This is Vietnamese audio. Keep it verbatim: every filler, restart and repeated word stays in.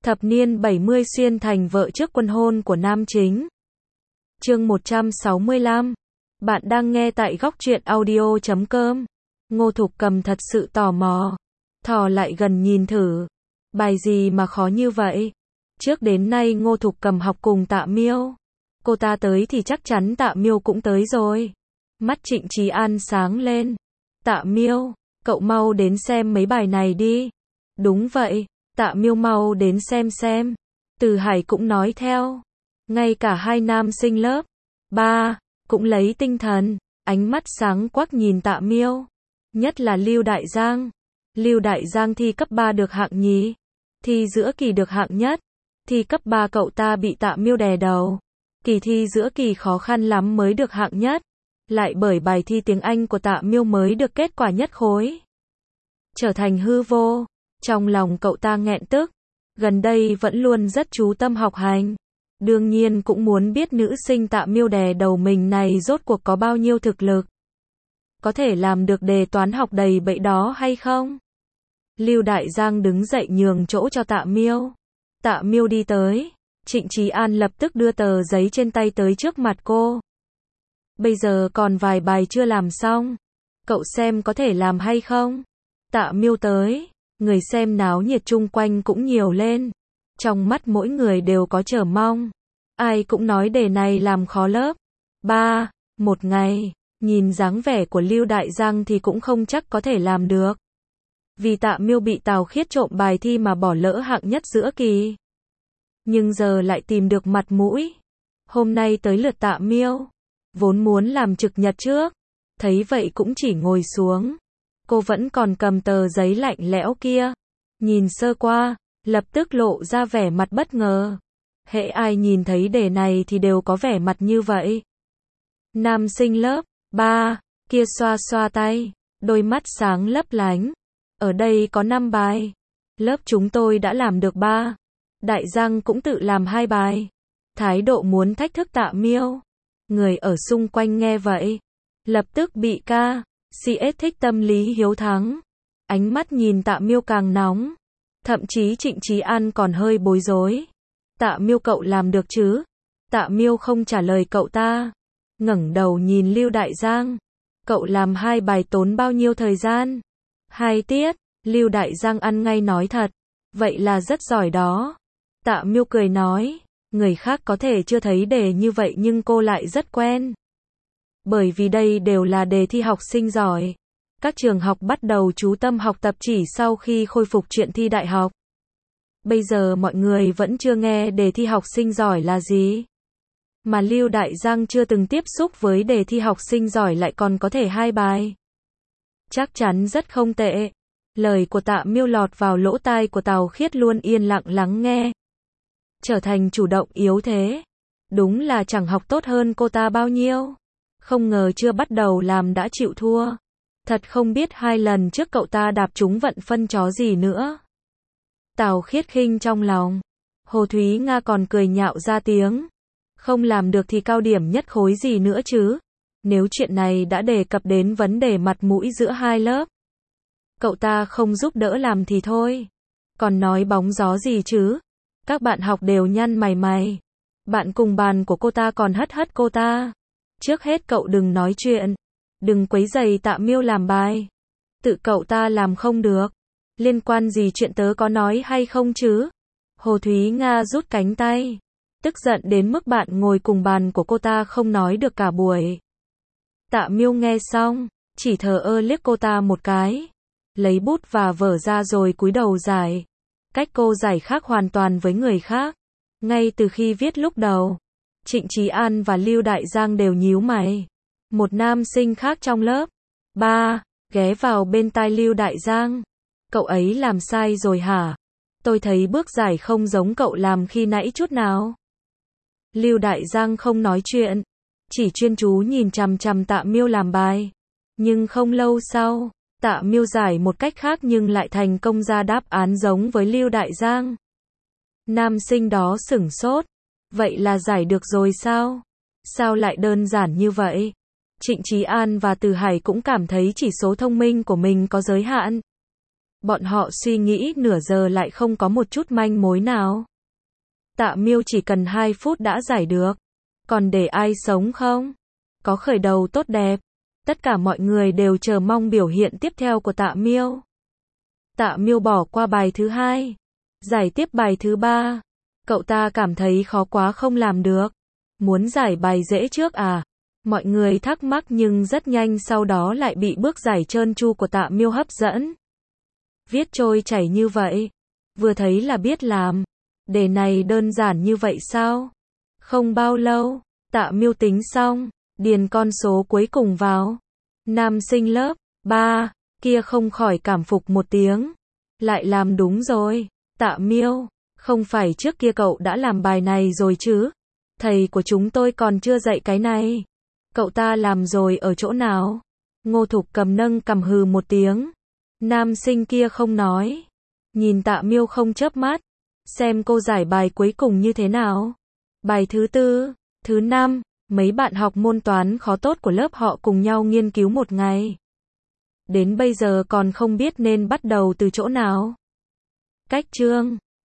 Thập niên bảy mươi xuyên thành vợ trước quân hôn của nam chính. Chương một trăm sáu mươi lăm. Bạn đang nghe tại góc truyện audio chấm com. Ngô Thục Cầm thật sự tò mò. Thò lại gần nhìn thử. Bài gì mà khó như vậy? Trước đến nay Ngô Thục Cầm học cùng Tạ Miêu. Cô ta tới thì chắc chắn Tạ Miêu cũng tới rồi. Mắt Trịnh Trí An sáng lên. Tạ Miêu, cậu mau đến xem mấy bài này đi. Đúng vậy. Tạ Miêu mau đến xem xem. Từ Hải cũng nói theo. Ngay cả hai nam sinh lớp ba cũng lấy tinh thần, ánh mắt sáng quắc nhìn Tạ Miêu. Nhất là Lưu Đại Giang. Lưu Đại Giang thi cấp ba được hạng nhì, thi giữa kỳ được hạng nhất. Thi cấp ba cậu ta bị Tạ Miêu đè đầu. Kỳ thi giữa kỳ khó khăn lắm mới được hạng nhất. Lại bởi bài thi tiếng Anh của Tạ Miêu mới được kết quả nhất khối. Trở thành hư vô. Trong lòng cậu ta nghẹn tức. Gần đây vẫn luôn rất chú tâm học hành. Đương nhiên cũng muốn biết nữ sinh Tạ Miêu đè đầu mình này rốt cuộc có bao nhiêu thực lực. Có thể làm được đề toán học đầy bậy đó hay không? Lưu Đại Giang đứng dậy nhường chỗ cho Tạ Miêu. Tạ Miêu đi tới. Trịnh Trí An lập tức đưa tờ giấy trên tay tới trước mặt cô. Bây giờ còn vài bài chưa làm xong. Cậu xem có thể làm hay không? Tạ Miêu tới. Người xem náo nhiệt chung quanh cũng nhiều lên. Trong mắt mỗi người đều có chờ mong. Ai cũng nói đề này làm khó lớp ba. Một ngày, nhìn dáng vẻ của Lưu Đại Giang thì cũng không chắc có thể làm được. Vì Tạ Miêu bị Tào Khiết trộm bài thi mà bỏ lỡ hạng nhất giữa kỳ. Nhưng giờ lại tìm được mặt mũi. Hôm nay tới lượt Tạ Miêu. Vốn muốn làm trực nhật trước. Thấy vậy cũng chỉ ngồi xuống. Cô vẫn còn cầm tờ giấy lạnh lẽo kia. Nhìn sơ qua, lập tức lộ ra vẻ mặt bất ngờ. Hễ ai nhìn thấy đề này thì đều có vẻ mặt như vậy. Nam sinh lớp ba kia xoa xoa tay, đôi mắt sáng lấp lánh. Ở đây có năm bài. Lớp chúng tôi đã làm được ba. Đại Giang cũng tự làm hai bài. Thái độ muốn thách thức Tạ Miêu. Người ở xung quanh nghe vậy, lập tức bị ca. xê ét thích tâm lý hiếu thắng. Ánh mắt nhìn Tạ Miêu càng nóng. Thậm chí Trịnh Trí An còn hơi bối rối. Tạ Miêu cậu làm được chứ? Tạ Miêu không trả lời cậu ta. Ngẩng đầu nhìn Lưu Đại Giang. Cậu làm hai bài tốn bao nhiêu thời gian? Hai tiết. Lưu Đại Giang ăn ngay nói thật. Vậy là rất giỏi đó. Tạ Miêu cười nói. Người khác có thể chưa thấy đề như vậy nhưng cô lại rất quen. Bởi vì đây đều là đề thi học sinh giỏi. Các trường học bắt đầu chú tâm học tập chỉ sau khi khôi phục chuyện thi đại học. Bây giờ mọi người vẫn chưa nghe đề thi học sinh giỏi là gì. Mà Lưu Đại Giang chưa từng tiếp xúc với đề thi học sinh giỏi lại còn có thể hai bài. Chắc chắn rất không tệ. Lời của Tạ Miêu lọt vào lỗ tai của Tào Khiết luôn yên lặng lắng nghe. Trở thành chủ động yếu thế. Đúng là chẳng học tốt hơn cô ta bao nhiêu. Không ngờ chưa bắt đầu làm đã chịu thua. Thật không biết hai lần trước cậu ta đạp trúng vận phân chó gì nữa. Tào Khiết khinh trong lòng. Hồ Thúy Nga còn cười nhạo ra tiếng. Không làm được thì cao điểm nhất khối gì nữa chứ. Nếu chuyện này đã đề cập đến vấn đề mặt mũi giữa hai lớp. Cậu ta không giúp đỡ làm thì thôi. Còn nói bóng gió gì chứ. Các bạn học đều nhăn mày mày. Bạn cùng bàn của cô ta còn hất hất cô ta. Trước hết cậu đừng nói chuyện. Đừng quấy rầy Tạ Miêu làm bài. Tự cậu ta làm không được. Liên quan gì chuyện tớ có nói hay không chứ? Hồ Thúy Nga rút cánh tay. Tức giận đến mức bạn ngồi cùng bàn của cô ta không nói được cả buổi. Tạ Miêu nghe xong, chỉ thờ ơ liếc cô ta một cái. Lấy bút và vở ra rồi cúi đầu giải. Cách cô giải khác hoàn toàn với người khác. Ngay từ khi viết lúc đầu, Trịnh Trí An và Lưu Đại Giang đều nhíu mày. Một nam sinh khác trong lớp ba ghé vào bên tai Lưu Đại Giang. Cậu ấy làm sai rồi hả? Tôi thấy bước giải không giống cậu làm khi nãy chút nào. Lưu Đại Giang không nói chuyện, chỉ chuyên chú nhìn chằm chằm Tạ Miêu làm bài. Nhưng không lâu sau, Tạ Miêu giải một cách khác nhưng lại thành công ra đáp án giống với Lưu Đại Giang. Nam sinh đó sửng sốt. Vậy là giải được rồi sao? Sao lại đơn giản như vậy? Trịnh Trí An và Từ Hải cũng cảm thấy chỉ số thông minh của mình có giới hạn. Bọn họ suy nghĩ nửa giờ lại không có một chút manh mối nào. Tạ Miêu chỉ cần hai phút đã giải được. Còn để ai sống không? Có khởi đầu tốt đẹp. Tất cả mọi người đều chờ mong biểu hiện tiếp theo của Tạ Miêu. Tạ Miêu bỏ qua bài thứ hai. Giải tiếp bài thứ ba. Cậu ta cảm thấy khó quá không làm được. Muốn giải bài dễ trước à? Mọi người thắc mắc nhưng rất nhanh sau đó lại bị bước giải trơn tru của Tạ Miêu hấp dẫn. Viết trôi chảy như vậy. Vừa thấy là biết làm. Đề này đơn giản như vậy sao? Không bao lâu, Tạ Miêu tính xong, điền con số cuối cùng vào. Nam sinh lớp ba, kia không khỏi cảm phục một tiếng. Lại làm đúng rồi. Tạ Miêu, không phải trước kia cậu đã làm bài này rồi chứ? Thầy của chúng tôi còn chưa dạy cái này. Cậu ta làm rồi ở chỗ nào? Ngô Thục Cầm nâng cằm hừ một tiếng. Nam sinh kia không nói. Nhìn Tạ Miêu không chớp mắt. Xem cô giải bài cuối cùng như thế nào. Bài thứ tư, thứ năm, mấy bạn học môn toán khó tốt của lớp họ cùng nhau nghiên cứu một ngày. Đến bây giờ còn không biết nên bắt đầu từ chỗ nào. Cách chương